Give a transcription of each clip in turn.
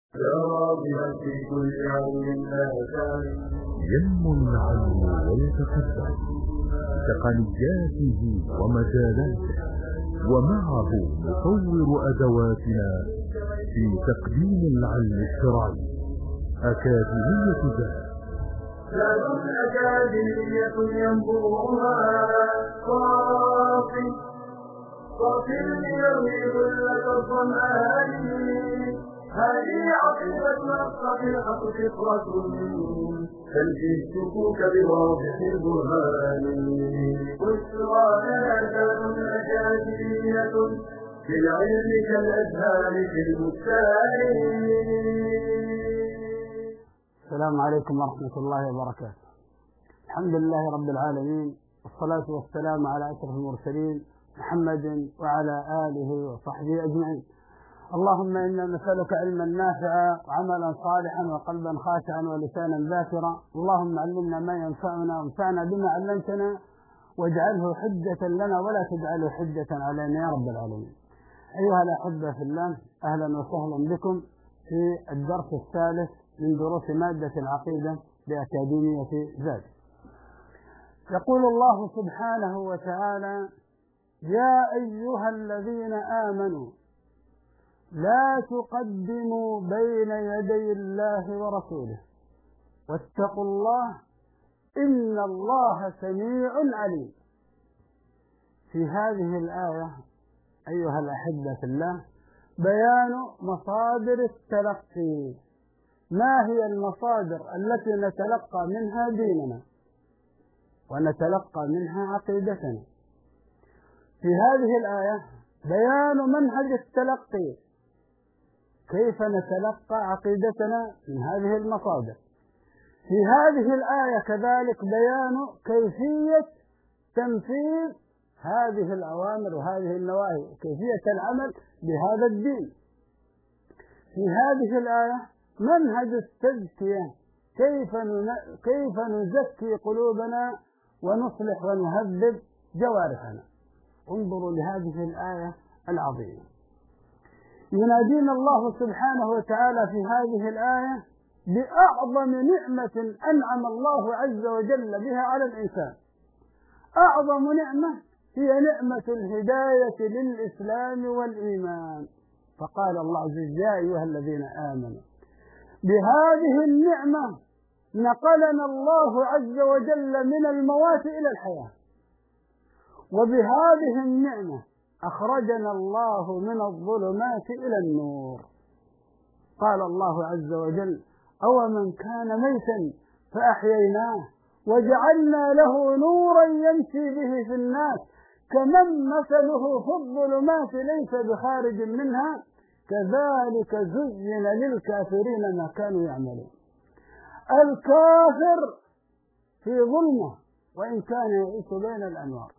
ينمو العلم ويتقدم بتقنياته ومجالاته، ومعه نطور أدواتنا في تقديم العلم الشرعي. أكاديمية ذات أكاديمية ينبوها صافي ليروي ظلة الظمآن. هذه عقيدتنا الصحيحة فطرة تنفي الشكوك بواضح البرهان. بشرى لنا ذات أكاديمية بالعلم كالأزهار في البستان. السلام عليكم ورحمة الله وبركاته. الحمد لله رب العالمين، والصلاة والسلام على أشرف المرسلين محمد وعلى آله وصحبه أجمعين. اللهم إنا نسألك علما نافعا وعملا صالحا وقلبا خاشعا ولسانا ذاكرا. اللهم علمنا ما ينفعنا وانفعنا بما علمتنا، واجعله حجة لنا ولا تجعله حجة علينا يا رب العالمين. أيها الأحبة في الله، أهلا وسهلا بكم في الدرس الثالث من دروس مادة العقيدة بأكاديمية زاد. يقول الله سبحانه وتعالى: يا أيها الذين آمنوا لا تقدموا بين يدي الله ورسوله واتقوا الله إن الله سميع عليم. في هذه الآية أيها الأحبة في الله بيان مصادر التلقي. ما هي المصادر التي نتلقى منها ديننا ونتلقى منها عقيدتنا؟ في هذه الآية بيان منهج التلقي، كيف نتلقى عقيدتنا من هذه المصادر. في هذه الآية كذلك بيان كيفية تنفيذ هذه الأوامر وهذه النواهي وكيفية العمل بهذا الدين. في هذه الآية منهج التزكية، كيف نزكي قلوبنا ونصلح ونهذب جوارحنا. انظروا لهذه الآية العظيمة. ينادينا الله سبحانه وتعالى في هذه الآية بأعظم نعمة أنعم الله عز وجل بها على الإنسان. أعظم نعمة هي نعمة الهداية للإسلام والإيمان. فقال الله عز وجل: يا أيها الذين آمنوا. بهذه النعمة نقلنا الله عز وجل من الموات إلى الحياة، وبهذه النعمة أخرجنا الله من الظلمات إلى النور. قال الله عز وجل: أومن كان ميتا فأحييناه وجعلنا له نورا يمشي به في الناس كمن مثله في الظلمات ليس بخارج منها كذلك زين للكافرين ما كانوا يعملون. الكافر في ظلمة وإن كان يعيش بين الأنوار.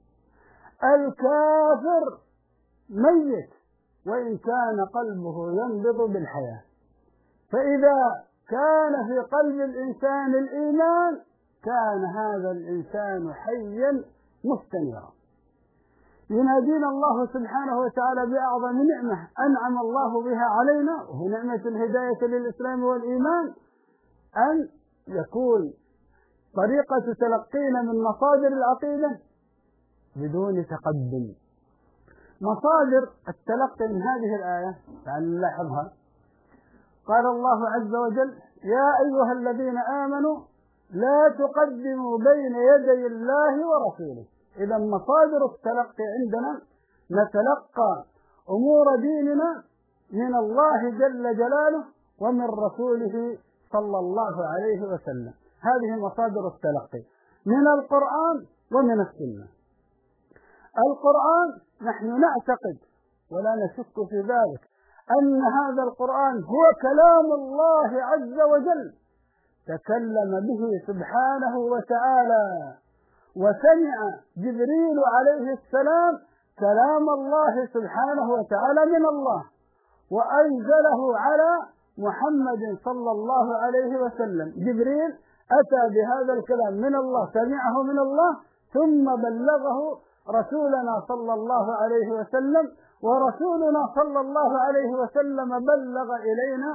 الكافر ميت وإن كان قلبه ينبض بالحياة. فإذا كان في قلب الإنسان الإيمان كان هذا الإنسان حيا مستنيرا. ينادينا الله سبحانه وتعالى بأعظم نعمة أنعم الله بها علينا، وهي نعمة الهداية للإسلام والإيمان، أن يكون طريقة تلقينا من مصادر العقيدة بدون تقدم. مصادر التلقي من هذه الآية تعالوا نلاحظها. قال الله عز وجل: يا أيها الذين آمنوا لا تقدموا بين يدي الله ورسوله. إذا مصادر التلقي عندنا نتلقى أمور ديننا من الله جل جلاله ومن رسوله صلى الله عليه وسلم. هذه مصادر التلقي من القرآن ومن السنة. القرآن نحن نعتقد ولا نشك في ذلك أن هذا القرآن هو كلام الله عز وجل، تكلم به سبحانه وتعالى، وسمع جبريل عليه السلام كلام الله سبحانه وتعالى من الله، وأنزله على محمد صلى الله عليه وسلم. جبريل أتى بهذا الكلام من الله، سمعه من الله، ثم بلغه رسولنا صلى الله عليه وسلم، ورسولنا صلى الله عليه وسلم بلغ إلينا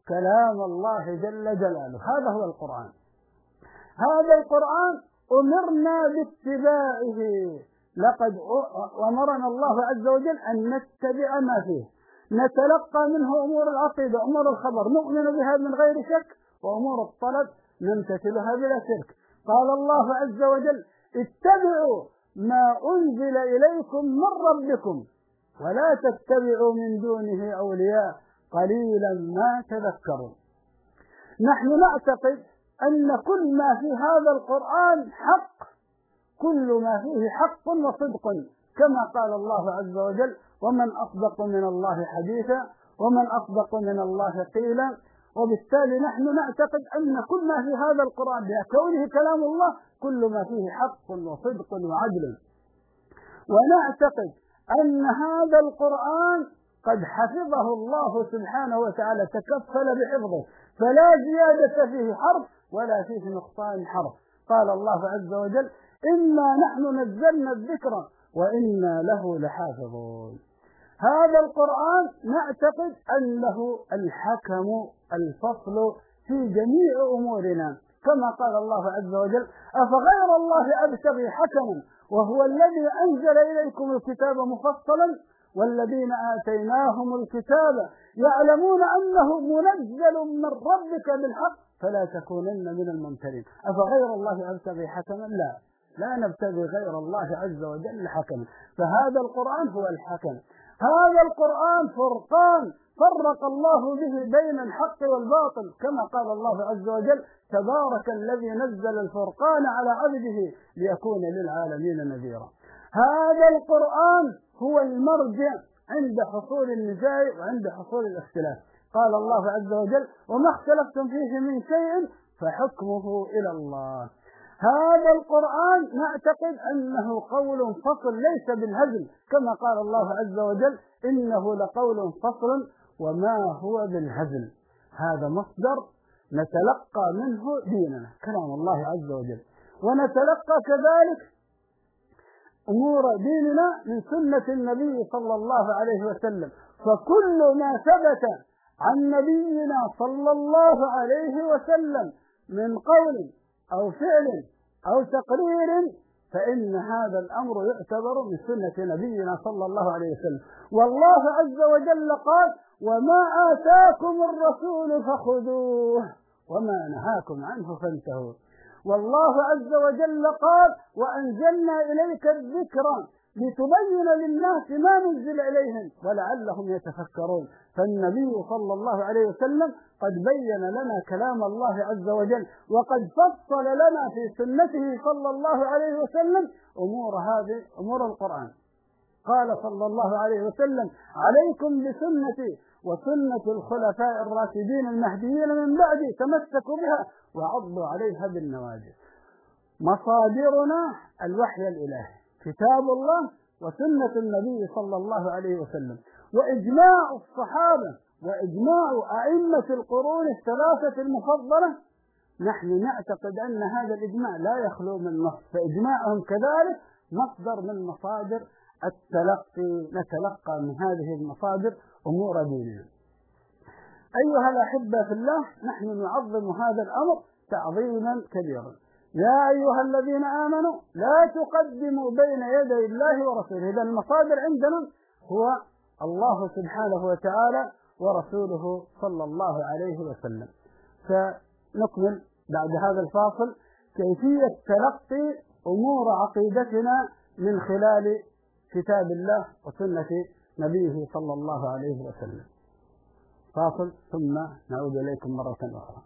كلام الله جل جلاله. هذا هو القرآن. هذا القرآن أمرنا باتباعه. لقد أمرنا الله عز وجل أن نتبع ما فيه، نتلقى منه أمور العقيدة، أمور الخبر نؤمن بها من غير شك، وأمور الطلب نمتثلها بلا شرك. قال الله عز وجل: اتبعوا ما أنزل إليكم من ربكم ولا تتبعوا من دونه أولياء قليلا ما تذكرون. نحن نعتقد أن كل ما في هذا القرآن حق، كل ما فيه حق وصدق، كما قال الله عز وجل: ومن أصدق من الله حديثا ومن أصدق من الله قيلا. وبالتالي نحن نعتقد أن كل ما في هذا القرآن بكونه كلام الله كل ما فيه حق وصدق وعدل. ونعتقد أن هذا القرآن قد حفظه الله سبحانه وتعالى، تكفل بحفظه، فلا زيادة فيه حرف ولا فيه نقصان حرف. قال الله عز وجل: إنا نحن نزلنا الذكر وإنا له لحافظون. هذا القرآن نعتقد أنه الحكم الفصل في جميع أمورنا، كما قال الله عز وجل: أفغير الله أبتغي حكما وهو الذي أنزل إليكم الكتاب مفصلا والذين آتيناهم الكتاب يعلمون أنه منزل من ربك بالحق فلا تكونن من الممترين. أفغير الله أبتغي حكما؟ لا نبتغي غير الله عز وجل حكما. فهذا القرآن هو الحكم. هذا القرآن فرقان فرق الله به بين الحق والباطل، كما قال الله عز وجل: تبارك الذي نزل الفرقان على عبده ليكون للعالمين نذيرا. هذا القرآن هو المرجع عند حصول النزاع وعند حصول الاختلاف. قال الله عز وجل: وما اختلفتم فيه من شيء فحكمه إلى الله. هذا القرآن نعتقد أنه قول فصل ليس بالهزل، كما قال الله عز وجل: إنه لقول فصل وما هو بالهزل. هذا مصدر نتلقى منه ديننا، كلام الله عز وجل، ونتلقى كذلك أمور ديننا من سنة النبي صلى الله عليه وسلم. فكل ما ثبت عن نبينا صلى الله عليه وسلم من قول أو فعل أو تقرير فإن هذا الأمر يعتبر من سنة نبينا صلى الله عليه وسلم. والله عز وجل قال: وما آتاكم الرسول فخذوه وما نهاكم عنه فانتهوا. والله عز وجل قال: وأنزلنا إليك الذكر لتبين للناس ما نزل إليهم ولعلهم يتفكرون. فالنبي صلى الله عليه وسلم قد بين لنا كلام الله عز وجل، وقد فصل لنا في سنته صلى الله عليه وسلم أمور القرآن. قال صلى الله عليه وسلم: عليكم بسنتي وسنة الخلفاء الراشدين المهديين من بعدي تمسكوا بها وعضوا عليها بالنواجذ. مصادرنا الوحي الإلهي، كتاب الله وسنة النبي صلى الله عليه وسلم، وإجماع الصحابة وإجماع أئمة القرون الثلاثة المفضلة. نحن نعتقد أن هذا الإجماع لا يخلو من نص، فإجماعهم كذلك مصدر من مصادر التلقي، نتلقى من هذه المصادر أمور ديننا. أيها الأحبة في الله، نحن نعظم هذا الأمر تعظيما كبيرا. يا أيها الذين آمنوا لا تقدموا بين يدي الله ورسوله. إذا المصادر عندنا هو الله سبحانه وتعالى ورسوله صلى الله عليه وسلم. فنكمل بعد هذا الفاصل كيفية تلقي أمور عقيدتنا من خلال كتاب الله وسنة نبيه صلى الله عليه وسلم. فاصل ثم نعود إليكم مرة أخرى.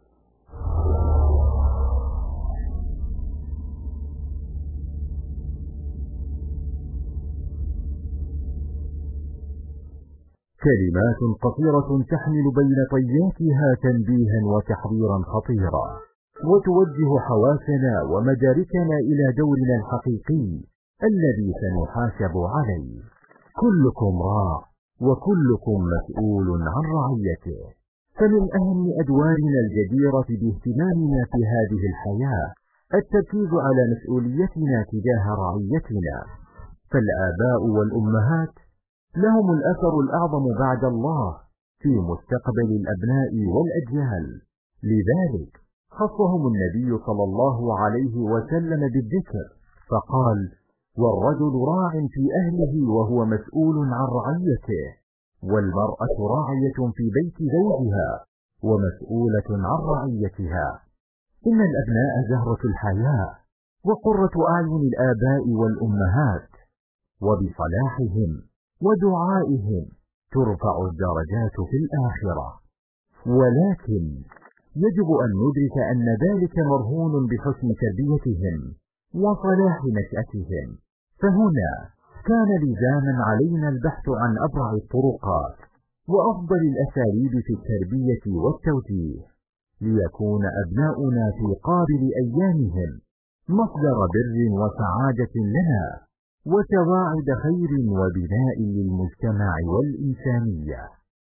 كلمات قصيرة تحمل بين طياتها تنبيها وتحذيرا خطيرا، وتوجه حواسنا ومداركنا إلى دورنا الحقيقي الذي سنحاسب عليه. كلكم راع وكلكم مسؤول عن رعيته. فمن أهم أدوارنا الجديرة باهتمامنا في هذه الحياة التركيز على مسؤوليتنا تجاه رعيتنا. فالآباء والأمهات لهم الأثر الأعظم بعد الله في مستقبل الأبناء والأجيال. لذلك خصهم النبي صلى الله عليه وسلم بالذكر فقال: والرجل راع في أهله وهو مسؤول عن رعيته، والمرأة راعية في بيت زوجها ومسؤولة عن رعيتها. إن الأبناء زهرة الحياة وقرة أعين الآباء والأمهات، وبصلاحهم ودعائهم ترفع الدرجات في الآخرة. ولكن يجب أن ندرك أن ذلك مرهون بحسن تربيتهم وصلاح نشأتهم. فهنا كان لزاما علينا البحث عن أبرع الطرقات وأفضل الأساليب في التربية والتوجيه، ليكون أبناؤنا في قابل أيامهم مصدر بر وسعادة لنا وتواعد خير وبناء للمجتمع والإنسانية.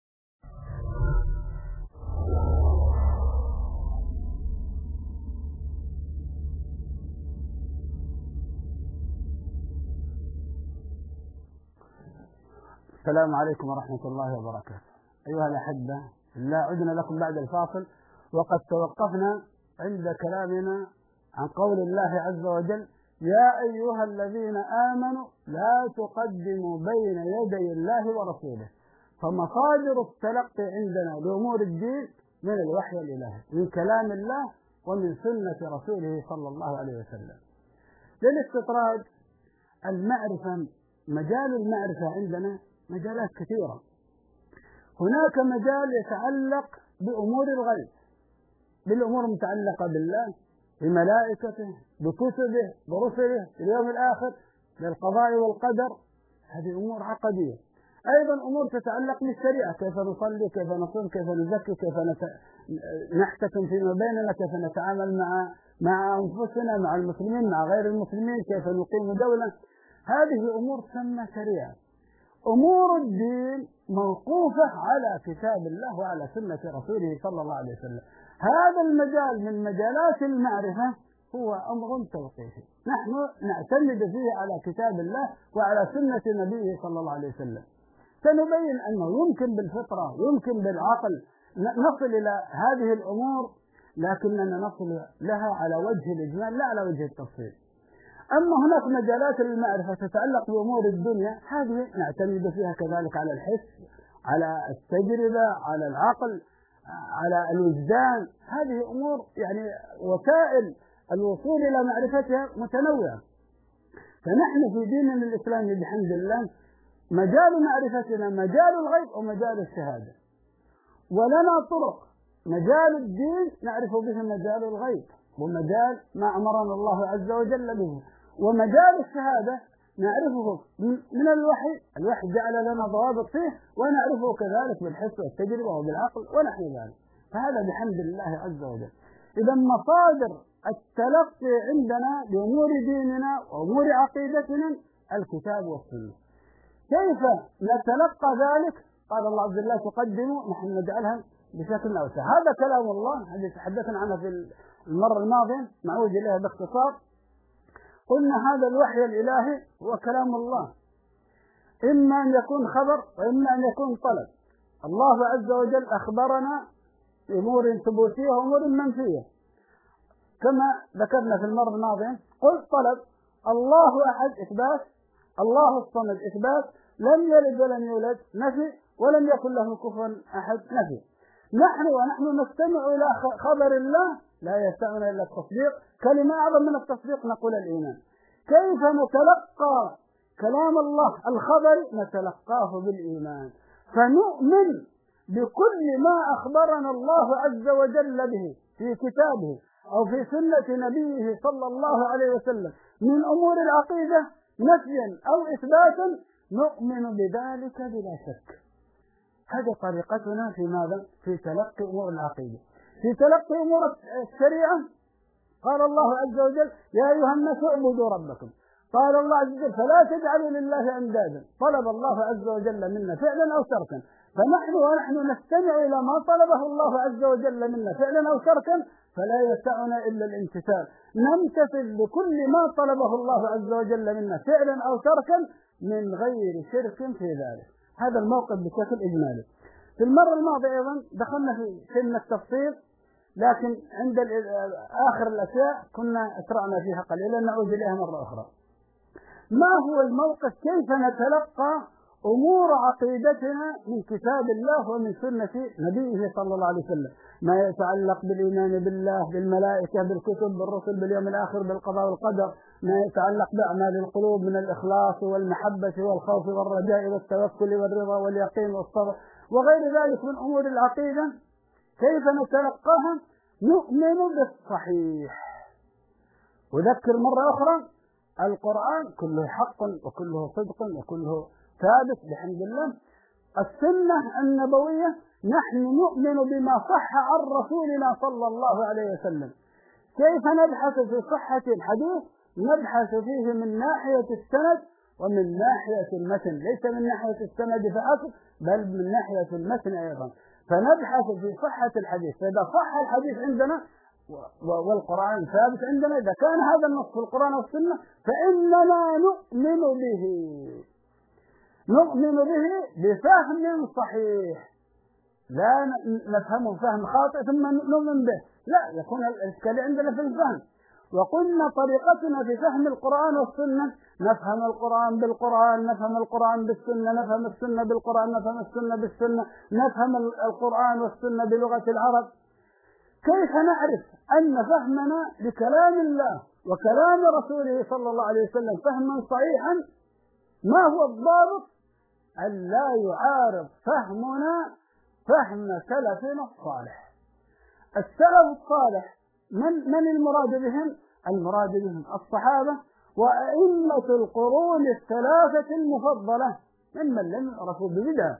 السلام عليكم ورحمة الله وبركاته. أيها الأحبة، لا عدنا لكم بعد الفاصل، وقد توقفنا عند كلامنا عن قول الله عز وجل: يا أيها الذين آمنوا لا تقدموا بين يدي الله ورسوله. فمصادر التلقي عندنا لأمور الدين من الوحي الإلهي، من كلام الله ومن سنة رسوله صلى الله عليه وسلم. للاستطراد المعرفة، مجال المعرفة عندنا مجالات كثيرة. هناك مجال يتعلق بأمور الغيب، بالأمور المتعلقة بالله، بملائكته، بكتبه، برسله، باليوم الآخر، بالقضاء والقدر. هذه أمور عقدية. أيضا أمور تتعلق بالشريعة: كيف نصلي، كيف نصوم، كيف نزكي، كيف نحتكم فيما بيننا، كيف نتعامل مع أنفسنا، مع المسلمين، مع غير المسلمين، كيف نقيم دولة. هذه أمور تسمى شريعة. أمور الدين موقوفة على كتاب الله وعلى سنة رسوله صلى الله عليه وسلم. هذا المجال من مجالات المعرفة هو أمر توقيفي، نحن نعتمد فيه على كتاب الله وعلى سنة نبيه صلى الله عليه وسلم. سنبين أنه يمكن بالفطرة، يمكن بالعقل نصل إلى هذه الأمور، لكننا نصل لها على وجه الإجمال لا على وجه التفصيل. أما هناك مجالات المعرفة تتعلق بأمور الدنيا، هذه نعتمد فيها كذلك على الحس، على التجربة، على العقل، على الوجدان. هذه أمور يعني وسائل الوصول إلى معرفتها متنوعة. فنحن في ديننا الإسلامي بحمد الله مجال معرفتنا مجال الغيب ومجال الشهادة، ولنا طرق: مجال الدين نعرف به مجال الغيب ومجال ما أمرنا الله عز وجل به، ومجال الشهادة نعرفه من الوحي جعل لنا ضوابط فيه، ونعرفه كذلك بالحس والتجربة وبالعقل ونحن ذلك. فهذا بحمد الله عز وجل. إذا مصادر التلقي عندنا لأمور ديننا وأمور عقيدتنا الكتاب والسنة. كيف نتلقى ذلك؟ قال الله عز وجل: تقدموا، نحن نجعلها بشكل أوسع. هذا كلام الله، هذا تحدثنا عنه في المرة الماضية، نعود إليها باختصار. قلنا هذا الوحي الإلهي هو كلام الله، إما أن يكون خبر وإما أن يكون طلب. الله عز وجل أخبرنا بأمور ثبوتية وأمور منفية، كما ذكرنا في المرة الماضية. قل طلب: الله أحد إثبات، الله الصمد إثبات، لم يلد ولم يولد نفي، ولم يكن له كفوا أحد نفي. ونحن نستمع إلى خبر الله لا يسعنا إلا التصديق. كلمة أعظم من التصديق نقول الإيمان. كيف نتلقى كلام الله الخبري؟ نتلقاه بالإيمان، فنؤمن بكل ما أخبرنا الله عز وجل به في كتابه أو في سنة نبيه صلى الله عليه وسلم من أمور العقيدة نفيا أو إثباتا، نؤمن بذلك بلا شك. هذه طريقتنا في ماذا؟ في تلقي أمور العقيدة. في تلقي أمور الشريعة قال الله عز وجل: يا أيها الناس اعبدوا ربكم. قال الله عز وجل: فلا تجعلوا لله أندادا. طلب الله عز وجل منا فعلا أو تركا، ونحن نستمع إلى ما طلبه الله عز وجل منا فعلا أو تركا، فلا يسعنا إلا الامتثال. نمتثل بكل ما طلبه الله عز وجل منا فعلا أو تركا من غير شرك في ذلك. هذا الموقف بشكل إجمالي. في المرة الماضية أيضا دخلنا في شيء من التفصيل، لكن عند آخر الأشياء كنا أسرعنا فيها قليلا، نعود إليها مرة أخرى. ما هو الموقف؟ كيف نتلقى أمور عقيدتنا من كتاب الله ومن سنة نبيه صلى الله عليه وسلم؟ ما يتعلق بالإيمان بالله، بالملائكة، بالكتب، بالرسل، باليوم الآخر، بالقضاء والقدر، ما يتعلق بأعمال القلوب من الإخلاص والمحبة والخوف والرجاء والتوكل والرضا واليقين والصبر وغير ذلك من أمور العقيدة، كيف نتلقاها؟ نؤمن بالصحيح. أذكر مرة أخرى، القرآن كله حق وكله صدق وكله ثابت بحمد الله. السنة النبوية نحن نؤمن بما صح عن رسولنا صلى الله عليه وسلم. كيف نبحث في صحة الحديث؟ نبحث فيه من ناحية السند ومن ناحية المتن، ليس من ناحية السند فحسب بل من ناحية المتن أيضا. فنبحث في صحة الحديث، فإذا صح الحديث عندنا والقرآن ثابت عندنا، إذا كان هذا النص في القرآن والسنة فإننا نؤمن به، نؤمن به بفهم صحيح، لا نفهمه فهم خاطئ ثم نؤمن به، لا، يكون الإشكال عندنا في الفهم. وقلنا طريقتنا في فهم القرآن والسنة، نفهم القرآن بالقرآن، نفهم القرآن بالسنة، نفهم السنة بالقرآن، نفهم السنة بالسنة، نفهم القرآن والسنة بلغة العرب. كيف نعرف أن فهمنا لكلام الله وكلام رسوله صلى الله عليه وسلم فهما صحيحا؟ ما هو الضابط؟ أن لا يعارض فهمنا فهم سلفنا الصالح. السلف الصالح من المراد بهم؟ المراد بهم الصحابة وأئمة القرون الثلاثة المفضلة ممن لم يعرفوا ببدعة.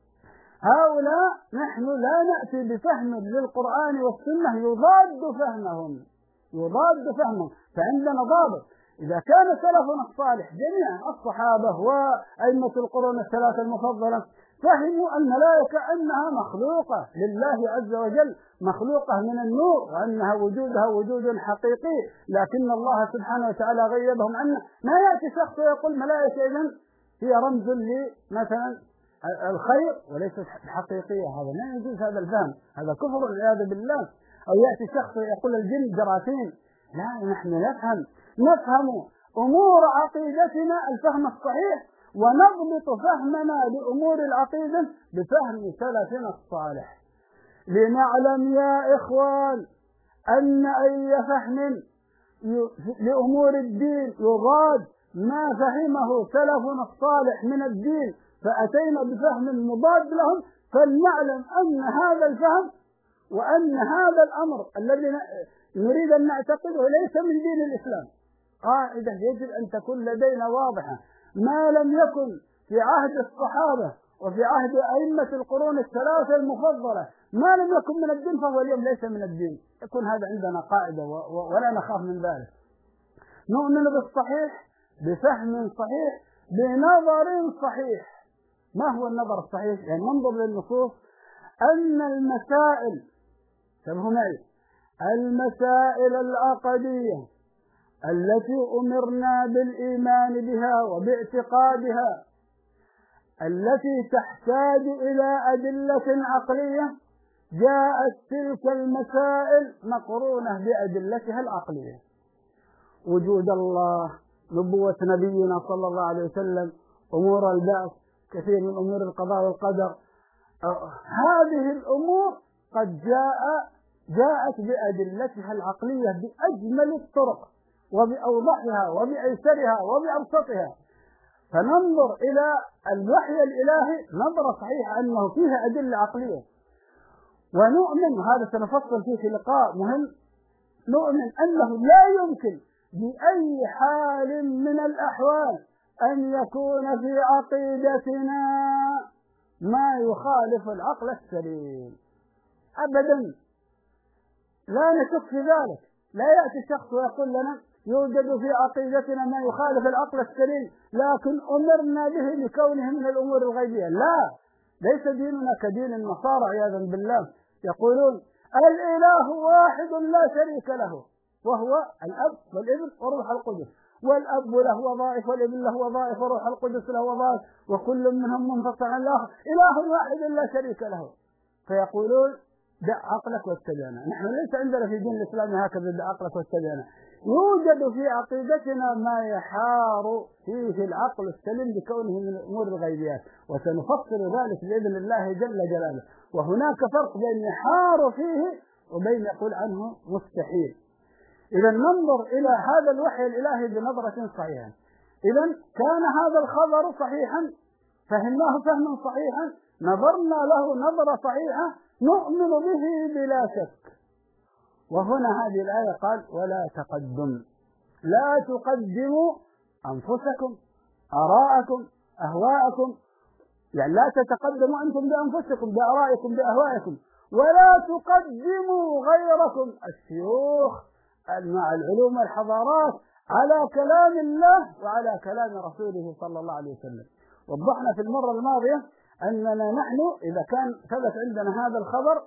هؤلاء نحن لا نأتي بفهم للقرآن والسنة يضاد فهمهم، فعندنا ضابط. إذا كان سلفنا الصالح جميعا الصحابة وأئمة القرون الثلاثة المفضلة فهموا أن الملائكة أنها مخلوقة لله عز وجل، مخلوقة من النور، وأنها وجودها وجود حقيقي، لكن الله سبحانه وتعالى غيبهم عنه. ما يأتي شخص ويقول ملائكة إذن هي رمز لمثلا الخير وليست حقيقية، هذا لا يجوز، هذا الفهم، هذا كفر والعياذ بالله. أو يأتي شخص يقول الجن جراثيم، لا، نحن نفهم أمور عقيدتنا الفهم الصحيح، ونضبط فهمنا لأمور العقيدة بفهم سلفنا الصالح، لنعلم يا إخوان أن أي فهم لأمور الدين يضاد ما فهمه سلفنا الصالح من الدين فأتينا بفهم مضاد لهم، فلنعلم أن هذا الفهم وأن هذا الأمر الذي نريد أن نعتقده ليس من دين الإسلام. قاعدة يجب أن تكون لدينا واضحة، ما لم يكن في عهد الصحابة وفي عهد أئمة القرون الثلاثة المفضلة ما لم يكن من الدين فهو اليوم ليس من الدين، يكون هذا عندنا قاعدة ولا نخاف من ذلك. نؤمن بالصحيح بفهم صحيح بنظر صحيح. ما هو النظر الصحيح؟ يعني ننظر للنصوص أن المسائل، انتبهوا معي، المسائل العقدية التي أمرنا بالإيمان بها وباعتقادها التي تحتاج إلى أدلة عقلية، جاءت تلك المسائل مقرونة بأدلتها العقلية، وجود الله، نبوة نبينا صلى الله عليه وسلم، أمور البعث، كثير من أمور القضاء والقدر. هذه الأمور قد جاءت بأدلتها العقلية بأجمل الطرق وبأوضحها وبأيسرها وبأبسطها، فننظر إلى الوحي الإلهي نظرة صحيحة أنه فيها أدلة عقلية، ونؤمن، وهذا سنفصل فيه في لقاء مهم، نؤمن أنه لا يمكن بأي حال من الأحوال أن يكون في عقيدتنا ما يخالف العقل السليم أبدا، لا نشك في ذلك. لا يأتي شخص ويقول لنا يوجد في عقيدتنا ما يخالف العقل السليم لكن أمرنا به لكونه من الأمور الغيبية، لا، ليس ديننا كدين النصارى عياذا بالله، يقولون الإله واحد لا شريك له وهو الأب والابن والروح القدس، والأب له وظائف والابن له وظائف وروح القدس له وظائف وكل منهم منفصل عن الآخر، إله واحد لا شريك له. فيقولون دع عقلك واتبعنا. نحن ليس عندنا في دين الإسلام هكذا دع عقلك واتبعنا، يوجد في عقيدتنا ما يحار فيه العقل السليم بكونه من الأمور الغيبيات، وسنفصل ذلك بإذن الله جل جلاله. وهناك فرق بين يحار فيه وبين يقول عنه مستحيل. إذا ننظر إلى هذا الوحي الإلهي بنظرة صحيحة. إذا كان هذا الخبر صحيحا، فهمناه فهما صحيحا، نظرنا له نظرة صحيحة، نؤمن به بلا شك. وهنا هذه الآية قال ولا تقدم، لا تقدموا أنفسكم، آراءكم، أهواءكم، يعني لا تتقدموا أنتم بأنفسكم بآرائكم بأهوائكم، ولا تقدموا غيركم الشيوخ مع العلوم والحضارات على كلام الله وعلى كلام رسوله صلى الله عليه وسلم. وضحنا في المرة الماضية أننا نحن إذا كان ثبت عندنا هذا الخبر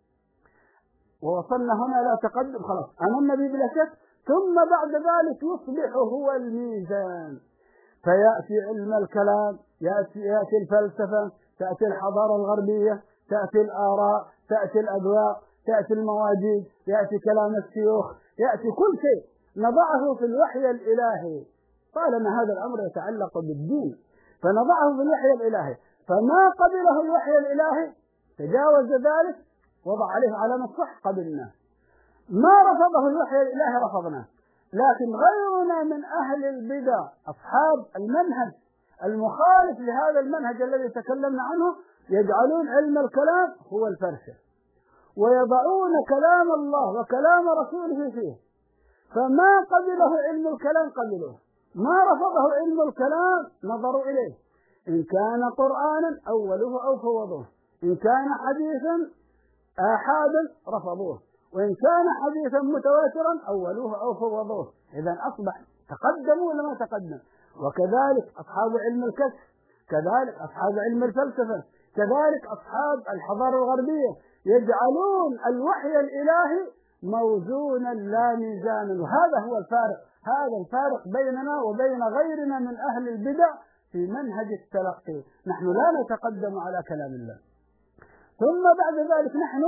ووصلنا هنا لا تقدم خلاص آمنا به بلا شك، ثم بعد ذلك يصبح هو الميزان، فيأتي علم الكلام، يأتي الفلسفة، تأتي الحضارة الغربية، تأتي الآراء، تأتي الأذواق، تأتي المواجيد، يأتي كلام الشيوخ، يأتي كل شيء نضعه في الوحي الإلهي طالما هذا الأمر يتعلق بالدين، فنضعه في الوحي الإلهي. فما قبله الوحي الإلهي تجاوز ذلك وضع عليه علامة صح قبلناه، ما رفضه الوحي الإلهي رفضناه. لكن غيرنا من أهل البدع أصحاب المنهج المخالف لهذا المنهج الذي تكلمنا عنه يجعلون علم الكلام هو الفرشة، ويضعون كلام الله وكلام رسوله فيه، فما قبله علم الكلام قبلوه، ما رفضه علم الكلام نظروا إليه، إن كان قرآنا أولوه أو فوضوه، إن كان حديثا آحادا رفضوه، وإن كان حديثا متواترا أولوه أو فوضوه. إذا أصبح تقدموا ولا ما تقدم. وكذلك أصحاب علم الكشف، كذلك أصحاب علم الفلسفة، كذلك أصحاب الحضارة الغربية يجعلون الوحي الإلهي موزونا لا ميزانا. وهذا هو الفارق، هذا الفارق بيننا وبين غيرنا من أهل البدع في منهج التلقي. نحن لا نتقدم على كلام الله، ثم بعد ذلك نحن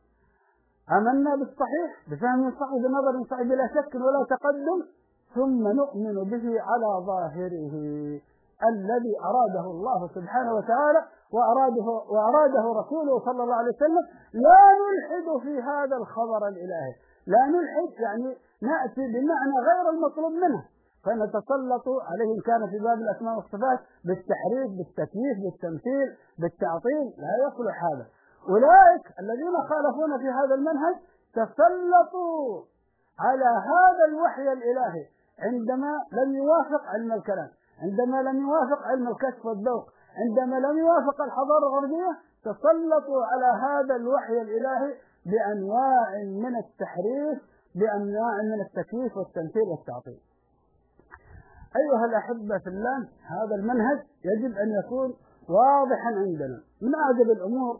آمنا بالصحيح بفهم صحيح بنظر صحيح بلا شك ولا تقدم، ثم نؤمن به على ظاهره الذي أراده الله سبحانه وتعالى وأراده رسوله صلى الله عليه وسلم. لا نلحد في هذا الخبر الإلهي، لا نلحد يعني نأتي بمعنى غير المطلوب منه فنتسلط عليه، إن كان في باب الأسماء والصفات بالتحريف بالتكييف بالتمثيل بالتعطيل، لا يصلح هذا. أولئك الذين خالفون في هذا المنهج تسلطوا على هذا الوحي الإلهي عندما لم يوافق علم الكلام، عندما لم يوافق علم الكشف والذوق، عندما لم يوافق الحضارة الغربية، تسلطوا على هذا الوحي الإلهي بأنواع من التحريف، بأنواع من التكييف والتمثيل والتعطيل. أيها الأحبة في الله، هذا المنهج يجب أن يكون واضحا عندنا. من أعجب الأمور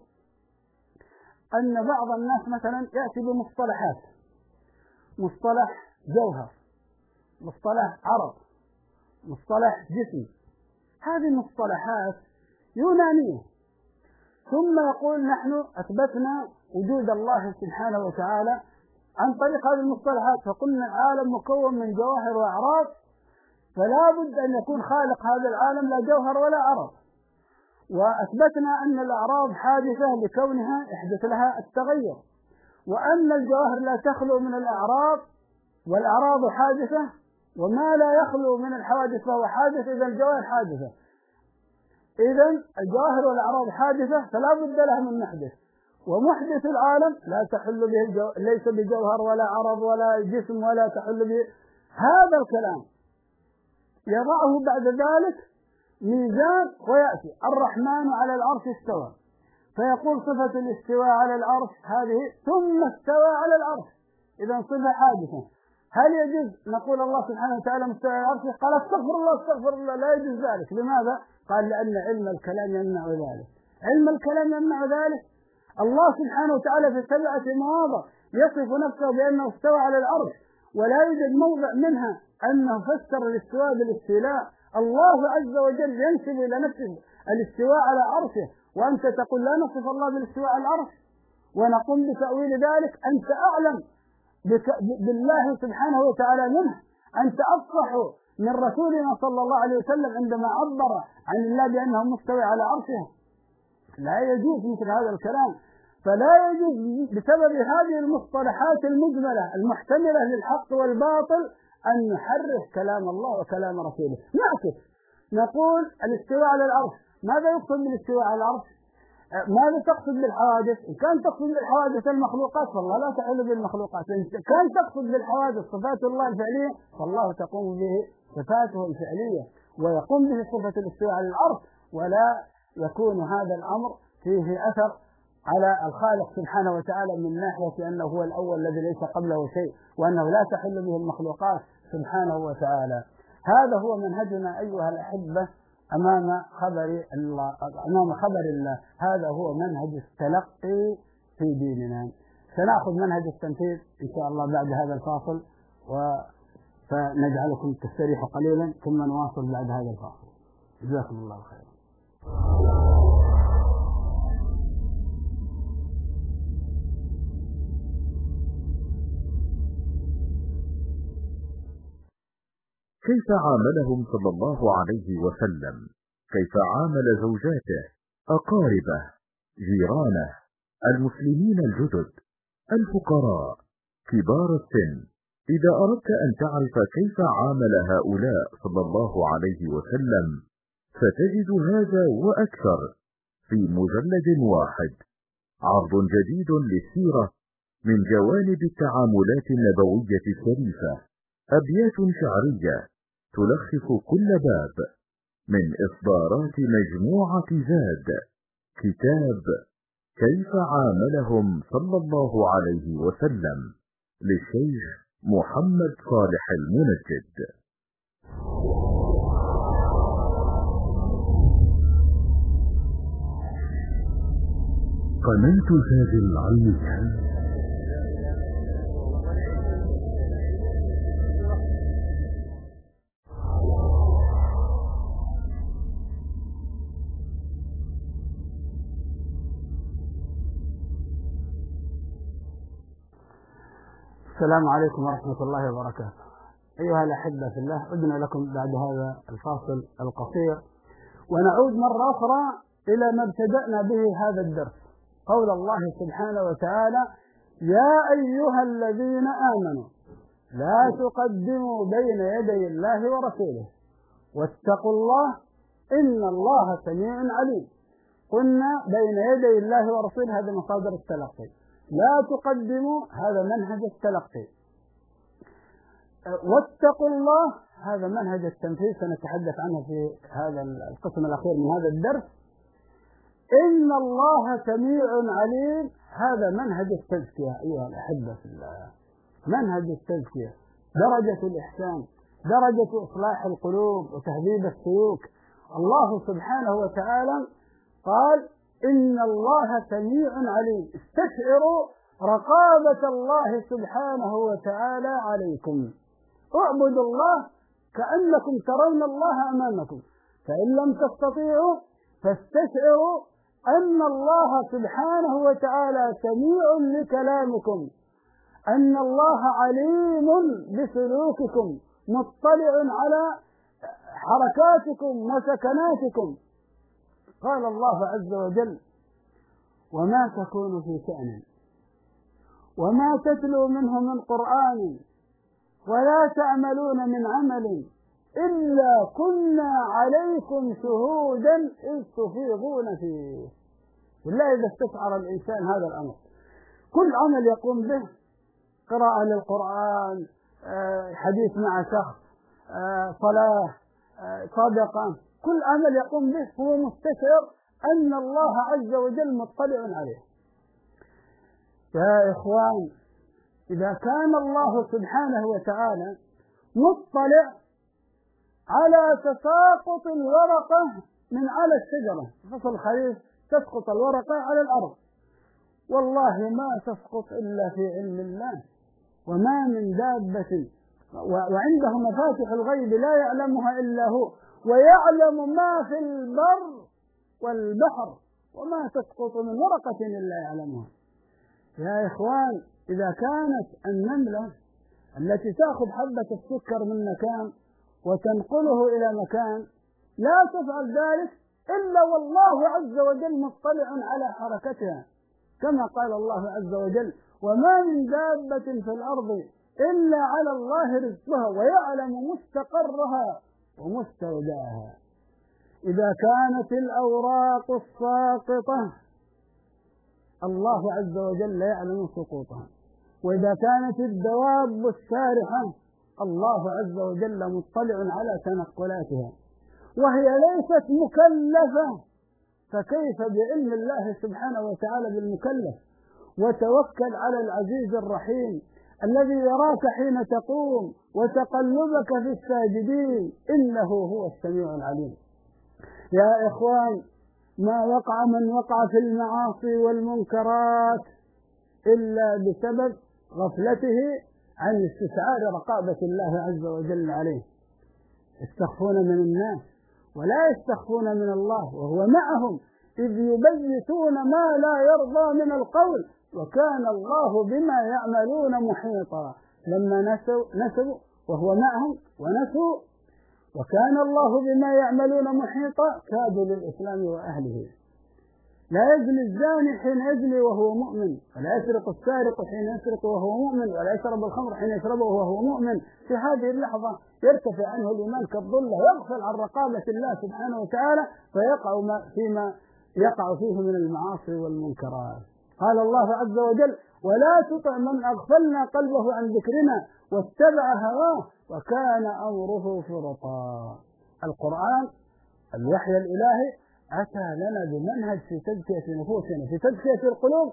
أن بعض الناس مثلا يأتي بمصطلحات، مصطلح جوهر، مصطلح عرض، مصطلح جسم، هذه المصطلحات يونانية، ثم يقول نحن أثبتنا وجود الله سبحانه وتعالى عن طريق هذه المصطلحات، فقلنا العالم مكون من جواهر وأعراض، فلا بد أن يكون خالق هذا العالم لا جوهر ولا عرض. وأثبتنا أن الأعراض حادثة لكونها يحدث لها التغير، وأن الجواهر لا تخلو من الأعراض والأعراض حادثة، وما لا يخلو من الحوادث فهو حادث، إذا الجواهر حادثة. إذا الجواهر والأعراض حادثة فلا بد لها من محدث، ومحدث العالم لا تحل به ليس بجوهر ولا عرض ولا جسم ولا تحل به. هذا الكلام يضعه بعد ذلك ميزان، ويأتي الرحمن على العرش استوى، فيقول صفة الاستواء على العرش هذه، ثم استوى على العرش، إذا صفة حادثة. هل يجوز نقول الله سبحانه وتعالى مستوى على العرش؟ قال استغفر الله استغفر الله، لا يجوز ذلك. لماذا؟ قال لأن علم الكلام يمنع ذلك، علم الكلام يمنع ذلك. الله سبحانه وتعالى في 7 مواضع يصف نفسه بأنه استوى على العرش، ولا يوجد موضع منها أنه فسر الاستواء بالاستيلاء. الله عز وجل ينسب إلى نفسه الاستواء على عرشه، وأنت تقول لا نصف الله بالاستواء على العرش ونقوم بتأويل ذلك. أنت أعلم بالله سبحانه وتعالى منه، أنت أفصح من رسولنا صلى الله عليه وسلم عندما عبر عن الله بأنه مستوي على عرشه. لا يجوز مثل هذا الكلام، فلا يجوز بسبب هذه المصطلحات المجملة المحتملة للحق والباطل أن نحرف كلام الله وكلام رسوله. نعكس نقول الاستواء على العرش، ماذا يقصد بالاستواء على العرش؟ ماذا تقصد بالحوادث؟ إن كان تقصد بالحوادث المخلوقات فالله لا تحل بالمخلوقات، إن كان تقصد بالحوادث صفات الله الفعلية فالله تقوم به صفاته الفعلية ويقوم به صفة الاستواء على العرش، ولا يكون هذا الأمر فيه أثر على الخالق سبحانه وتعالى من ناحية أنه هو الأول الذي ليس قبله شيء وأنه لا تحل به المخلوقات سبحانه وتعالى. هذا هو منهجنا أيها الأحبة أمام خبر الله، هذا هو منهج التلقي في ديننا. سنأخذ منهج التنفيذ إن شاء الله بعد هذا الفاصل، فنجعلكم تستريحوا قليلا ثم نواصل بعد هذا الفاصل. جزاكم الله خيرا. كيف عاملهم صلى الله عليه وسلم؟ كيف عامل زوجاته، أقاربه، جيرانه، المسلمين الجدد، الفقراء، كبار السن؟ إذا أردت أن تعرف كيف عامل هؤلاء صلى الله عليه وسلم فتجد هذا وأكثر في مجلد واحد، عرض جديد للسيرة من جوانب التعاملات النبوية الشريفة، أبيات شعرية تلخص كل باب من إصدارات مجموعة زاد، كتاب كيف عاملهم صلى الله عليه وسلم للشيخ محمد صالح المنجد. قناة زاد العلمية. السلام عليكم ورحمة الله وبركاته. أيها الأحبة في الله، عدنا لكم بعد هذا الفاصل القصير ونعود مرة أخرى إلى ما ابتدأنا به هذا الدرس، قول الله سبحانه وتعالى: يا أيها الذين آمنوا لا تقدموا بين يدي الله ورسوله واتقوا الله إن الله سميع عليم. قلنا بين يدي الله ورسوله هذا مصادر التلقي، لا تقدموا هذا منهج التلقي، واتقوا الله هذا منهج التنفيذ سنتحدث عنه في هذا القسم الأخير من هذا الدرس. إن الله سميع عليم هذا منهج التزكية. أيها الأحبة في الله، منهج التزكية، درجة الإحسان، درجة إصلاح القلوب وتهذيب السلوك. الله سبحانه وتعالى قال: إن الله سميع عليم. استشعروا رقابة الله سبحانه وتعالى عليكم. اعبدوا الله كأنكم ترون الله أمامكم، فإن لم تستطيعوا فاستشعروا أن الله سبحانه وتعالى سميع لكلامكم، أن الله عليم بسلوككم، مطلع على حركاتكم وسكناتكم. قال الله عز وجل: وما تكون في شأن وما تتلو منه من قرآن ولا تعملون من عمل إلا كنا عليكم شهودا إذ تفيضون فيه. بالله إذا استشعر الإنسان هذا الأمر، كل عمل يقوم به، قراءة للقرآن، حديث مع شخص، صلاة، صدقة، كل عمل يقوم به هو مستشعر أن الله عز وجل مطلع عليه. يا إخوان، إذا كان الله سبحانه وتعالى مطلع على تساقط الورقة من على الشجرة، فصل الخريف تسقط الورقة على الأرض، والله ما تسقط إلا في علم الله. وما من دابة وعنده مفاتح الغيب لا يعلمها إلا هو، ويعلم ما في البر والبحر وما تسقط من ورقة إلا يعلمها. يا إخوان، إذا كانت النملة التي تأخذ حبة السكر من مكان وتنقله إلى مكان لا تفعل ذلك إلا والله عز وجل مطلع على حركتها، كما قال الله عز وجل: وما من دابة في الأرض إلا على الله رزقها ويعلم مستقرها ومستودعها. إذا كانت الأوراق الساقطة الله عز وجل يعلم سقوطها، وإذا كانت الدواب السارحة الله عز وجل مطلع على تنقلاتها، وهي ليست مكلفة، فكيف بعلم الله سبحانه وتعالى بالمكلف؟ وتوكل على العزيز الرحيم الذي يراك حين تقوم وتقلبك في الساجدين، إنه هو السميع العليم. يا إخوان، ما وقع من وقع في المعاصي والمنكرات إلا بسبب غفلته عن استشعار رقابة الله عز وجل عليه. يستخفون من الناس ولا يستخفون من الله وهو معهم إذ يبيتون ما لا يرضى من القول وكان الله بما يعملون محيطا. لما نسوا وهو معهم ونسوا وكان الله بما يعملون محيطا كادوا للإسلام وأهله. لا يزني الزاني حين يزني وهو مؤمن، ولا يسرق السارق حين يسرق وهو مؤمن، ولا يشرب الخمر حين يشربه وهو مؤمن. في هذه اللحظة يرتفع عنه الإيمان كالظلة، يغفل عن رقابة الله سبحانه وتعالى فيقع فيما يقع فيه من المعاصي والمنكرات. قال الله عز وجل: ولا تطع من أغفلنا قلبه عن ذكرنا واتبع هواه وكان أمره فرطا. القرآن الوحي الإلهي أتى لنا بمنهج في تزكية نفوسنا، في تزكية القلوب،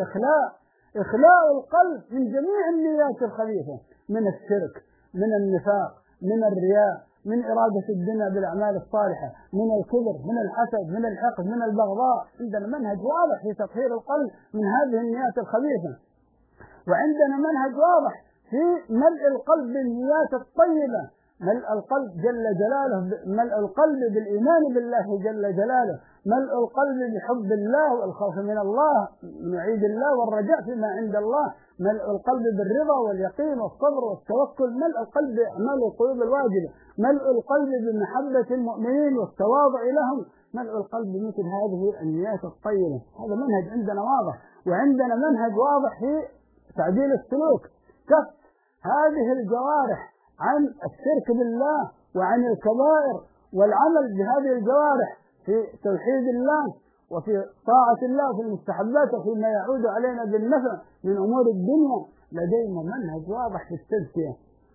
إخلاء القلب من جميع النيات الخبيثة، من الشرك، من النفاق، من الرياء، من إرادة الدنيا بالأعمال الصالحة، من الكبر، من الحسد، من الحقد، من البغضاء. عندنا منهج واضح في تطهير القلب من هذه النيات الخبيثة، وعندنا منهج واضح في ملء القلب بالنيات الطيبة، ملء القلب جل جلاله، ملء القلب بالإيمان بالله جل جلاله، ملء القلب بحب الله والخوف من الله من وعيد الله والرجاء فيما عند الله، ملء القلب بالرضا واليقين والصبر والتوكل، ملء القلب بأعمال القلوب الواجبة، ملء القلب بمحبة المؤمنين والتواضع لهم، ملء القلب بمثل هذه النيات الطيبة. هذا منهج عندنا واضح، وعندنا منهج واضح في تعديل السلوك، كف هذه الجوارح عن الشرك بالله وعن الكبائر، والعمل بهذه الجوارح في توحيد الله وفي طاعة الله في المستحبات وفيما يعود علينا بالنفع من أمور الدنيا. لدينا منهج واضح في التزكية،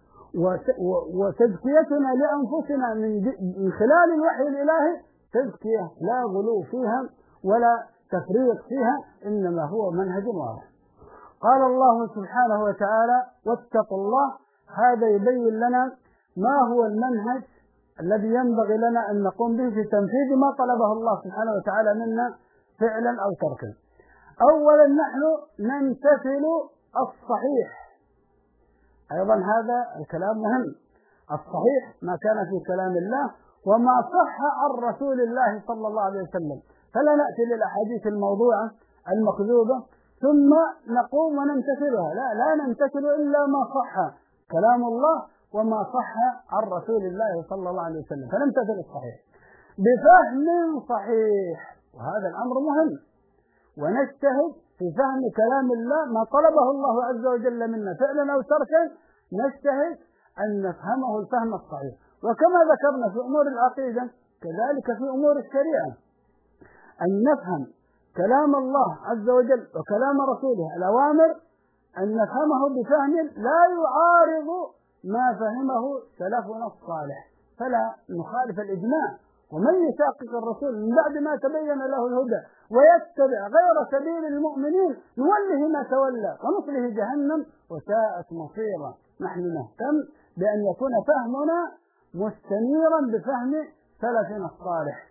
وتزكيتنا لأنفسنا من خلال الوحي الإلهي تزكية لا غلو فيها ولا تفريط فيها، إنما هو منهج واضح. قال الله سبحانه وتعالى: واتقوا الله. هذا يبين لنا ما هو المنهج الذي ينبغي لنا أن نقوم به في تنفيذ ما طلبه الله سبحانه وتعالى منا فعلا أو تركا. أولا نحن نمتثل الصحيح، أيضا هذا الكلام مهم. الصحيح ما كان في كلام الله وما صح عن رسول الله صلى الله عليه وسلم، فلا نأتي للأحاديث الموضوعة المكذوبة ثم نقوم ونمتثلها، لا نمتثل إلا ما صح كلام الله وما صح عن رسول الله صلى الله عليه وسلم، فنمتثل الصحيح بفهم صحيح، وهذا الأمر مهم. ونجتهد في فهم كلام الله ما طلبه الله عز وجل منا فعلا أو تركا، نجتهد أن نفهمه الفهم الصحيح. وكما ذكرنا في أمور العقيدة كذلك في أمور الشريعة، أن نفهم كلام الله عز وجل وكلام رسوله الأوامر، أن نفهمه بفهم لا يعارض ما فهمه سلفنا الصالح، فلا نخالف الإجماع. ومن يشاقق الرسول من بعد ما تبين له الهدى ويتبع غير سبيل المؤمنين نوله ما تولى ونصله جهنم وساءت مصيرا. نحن نهتم بأن يكون فهمنا مستنيرا بفهم سلفنا الصالح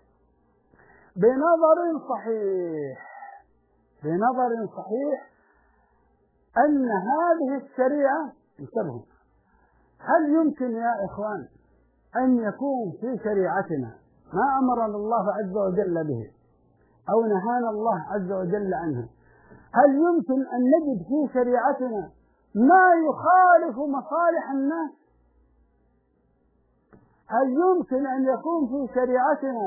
بنظر صحيح أن هذه الشريعة، انتبهوا، هل يمكن يا إخوان أن يكون في شريعتنا ما أمرنا الله عز وجل به أو نهانا الله عز وجل عنه؟ هل يمكن أن نجد في شريعتنا ما يخالف مصالح الناس؟ هل يمكن أن يكون في شريعتنا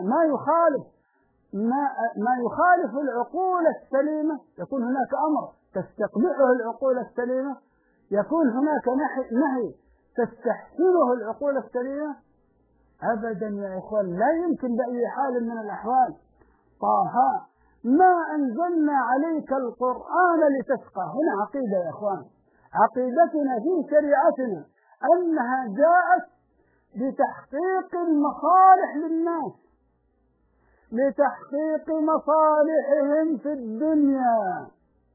ما يخالف العقول السليمة؟ يكون هناك أمر تستقبحه العقول السليمة؟ يكون هناك نهي تستحسنه العقول السليمة؟ أبدا يا إخوان، لا يمكن بأي حال من الأحوال. طه ما أنزلنا عليك القرآن لتشقى. هنا عقيدة يا إخوان، عقيدتنا في شريعتنا أنها جاءت لتحقيق المصالح للناس، لتحقيق مصالحهم في الدنيا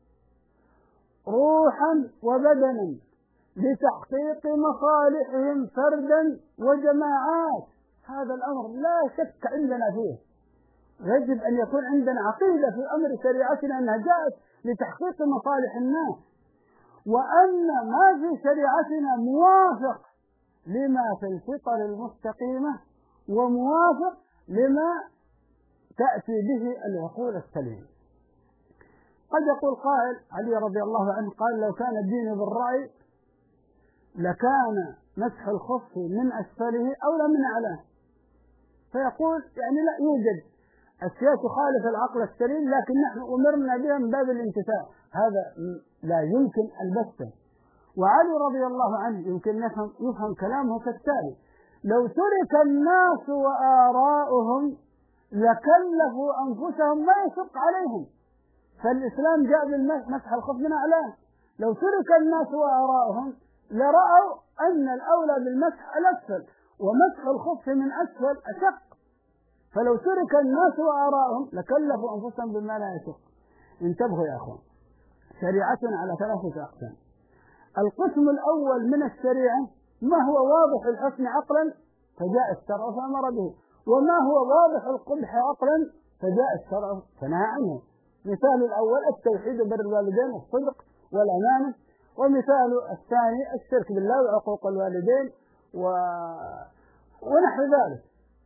روحا وبدنا، لتحقيق مصالحهم فردا وجماعات. هذا الأمر لا شك عندنا فيه. يجب أن يكون عندنا عقيدة في أمر شريعتنا أنها جاءت لتحقيق مصالح الناس، وأن ما في شريعتنا موافق لما في الفطر المستقيمة وموافق لما تأتي به العقول السليمة. قد يقول قائل، علي رضي الله عنه قال: لو كان الدين بالرأي لكان مسح الخف من أسفله أولى من أعلاه. فيقول يعني لا يوجد أشياء تخالف العقل السليم، لكن نحن أمرنا بها من باب الامتثال. هذا لا يمكن البتة. وعلي رضي الله عنه يمكن يفهم كلامه كالتالي: لو ترك الناس وآراؤهم لكلفوا أنفسهم ما يشق عليهم، فالإسلام جاء بالمسح الخف من أعلاه. لو ترك الناس وآراؤهم لرأوا أن الأولى بالمسح الأسفل، ومسح الخف من أسفل أشق، فلو ترك الناس وآراءهم لكلفوا أنفسهم بما لا يشق. انتبهوا يا أخوان، شريعتنا على ثلاثة أقسام. القسم الأول من الشريعة ما هو واضح الحسن عقلا فجاء الشرع فأمر به، وما هو واضح القبح عقلا فجاء الشرع فنهى عنه. مثال الأول التوحيد بر الوالدين والصدق والأمانة، ومثال الثاني الشرك بالله وعقوق الوالدين ونحو ذلك.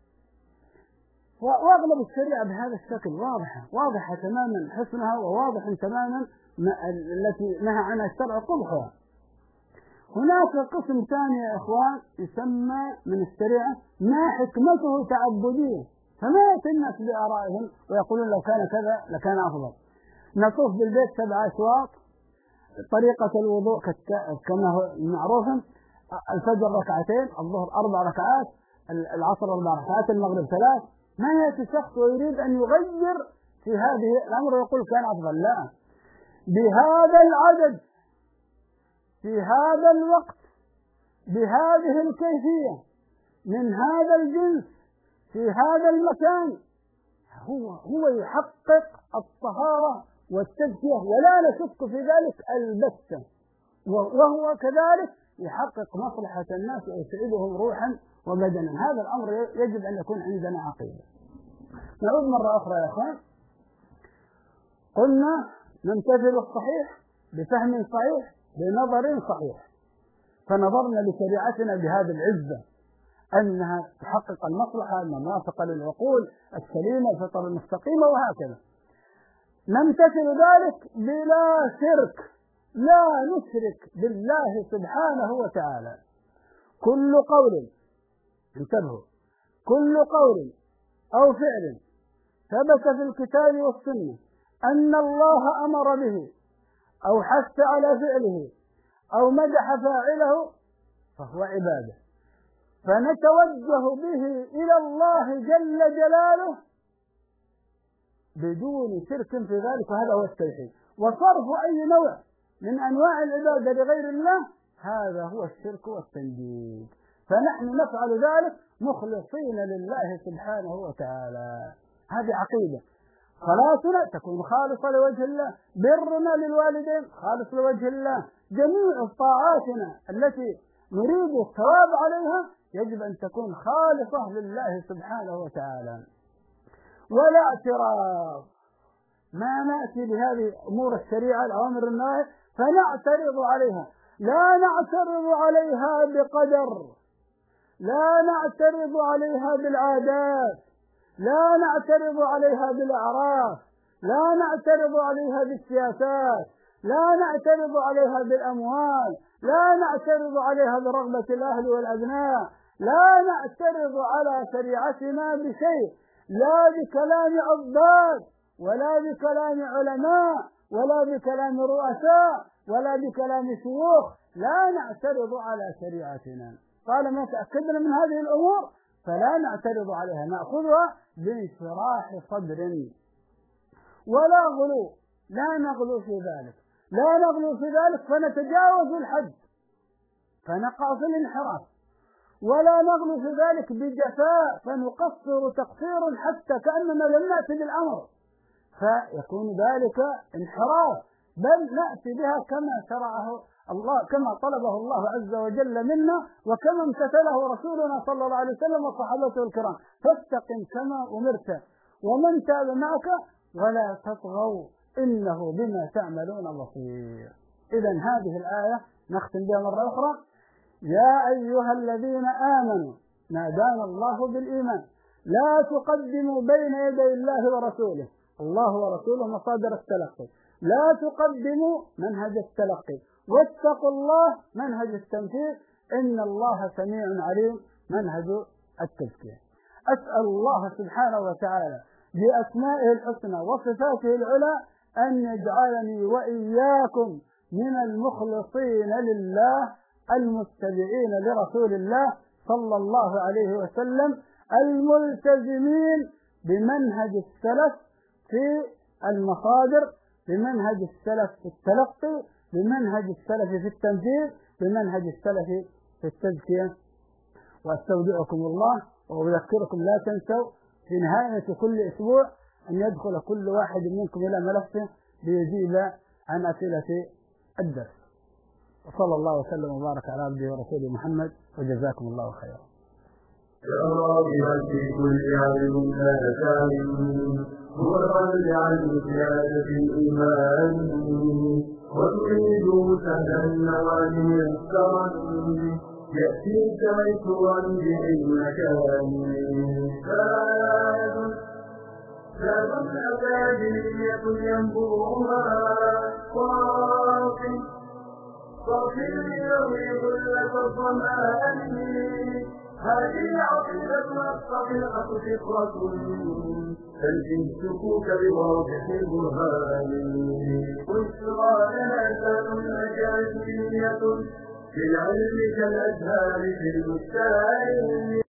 وأغلب الشريعة بهذا الشكل واضحة تماما حسنها، وواضح تماما التي نهى عنها الشرع قبحها. هناك قسم ثاني يا إخوان يسمى من الشريعة ما حكمته تعبدية، فما يأتي الناس بآرائهم ويقولون لو كان كذا لكان أفضل. نطوف بالبيت 7 أشواط، طريقة الوضوء كما هو معروف: الفجر 2، الظهر 4 ركعات، العصر 4 ركعات، المغرب 3. ما يأتي شخص ويريد أن يغير في هذه الأمر ويقول كان أفضل. لا، بهذا العدد في هذا الوقت بهذه الكيفية من هذا الجنس في هذا المكان هو يحقق الطهارة والتزكية، ولا نشك في ذلك البتة، وهو كذلك يحقق مصلحة الناس ويسعدهم روحا وبدنا. هذا الأمر يجب أن يكون عندنا عقيدة. نعود مرة أخرى يا أخوان، قلنا نمتثل الصحيح بفهم صحيح بنظر صحيح، فنظرنا لشريعتنا بهذه العزة أنها تحقق المصلحة الموافقة للعقول السليمة الفطر المستقيمة، وهكذا نمتثل ذلك بلا شرك، لا نشرك بالله سبحانه وتعالى. كل قول، انتبهوا، كل قول أو فعل ثبت في الكتاب والسنة أن الله أمر به أو حث على فعله أو مدح فاعله فهو عبادة، فنتوجه به إلى الله جل جلاله بدون شرك في ذلك، وهذا هو التوحيد. وصرف أي نوع من أنواع العبادة لغير الله هذا هو الشرك والتنديد، فنحن نفعل ذلك مخلصين لله سبحانه وتعالى. هذه عقيدة. صلاتنا تكون خالصة لوجه الله، برنا للوالدين خالص لوجه الله، جميع طاعاتنا التي نريد الثواب عليها يجب أن تكون خالصة لله سبحانه وتعالى. ولا اعتراض، ما نأتي بهذه أمور الشريعة الأوامر النواهي فنعترض عليها، لا نعترض عليها بقدر، لا نعترض عليها بالعادات، لا نعترض عليها بالأعراف، لا نعترض عليها بالسياسات، لا نعترض عليها بالأموال، لا نعترض عليها برغبة الأهل والأبناء، لا نعترض على شريعتنا بشيء، لا بكلام عباد ولا بكلام علماء ولا بكلام رؤساء ولا بكلام شيوخ، لا نعترض على شريعتنا. طالما تأكدنا من هذه الأمور فلا نعترض عليها، نأخذها بانشراح صدر ولا غلو، لا نغلو في ذلك، لا نغلو في ذلك فنتجاوز الحد فنقع في الانحراف، ولا نغلو في ذلك بجفاء فنقصر تقصيرا حتى كأننا لم نأتي بالأمر فيكون ذلك انحراف، بل نأتي بها كما شرعه الله، كما طلبه الله عز وجل منا وكما امتثله رسولنا صلى الله عليه وسلم وصحابته الكرام. فاستقم كما أمرت ومن تاب معك ولا تطغوا إنه بما تعملون بصير. إذا هذه الآية نختم بها مرة أخرى: يا أيها الذين آمنوا، نادانا الله بالإيمان، لا تقدموا بين يدي الله ورسوله، الله ورسوله مصادر التلقي، لا تقدموا منهج التلقي، واتقوا الله منهج التنفيذ، إن الله سميع عليم منهج التزكية. أسأل الله سبحانه وتعالى بأسمائه الحسنى وصفاته العلى أن يجعلني وإياكم من المخلصين لله المتبعين لرسول الله صلى الله عليه وسلم، الملتزمين بمنهج السلف في المصادر، بمنهج السلف في التلقي، بمنهج السلف في التنفيذ، بمنهج السلف في التزكية. وأستودعكم الله وأذكركم لا تنسوا في نهاية كل أسبوع أن يدخل كل واحد منكم إلى ملفه ليجيب عن أسئلة الدرس. وصلى الله وسلم وبارك على عبده ورسوله محمد، وجزاكم الله خيرا. في كل علم هو الرد عن زيادة الإيمان، وتريد سهلا النوال يسرا يأتيك ميسورا بالمكان. زاد أكاديمية ينبوها صافي يروي ظلة الظمآن، هذه عقيدة الصحيحة فطرة تنفي الشكوك بواضح البرهان. بشرى لنا أكاديمية في العلم كالأزهار في المستعين.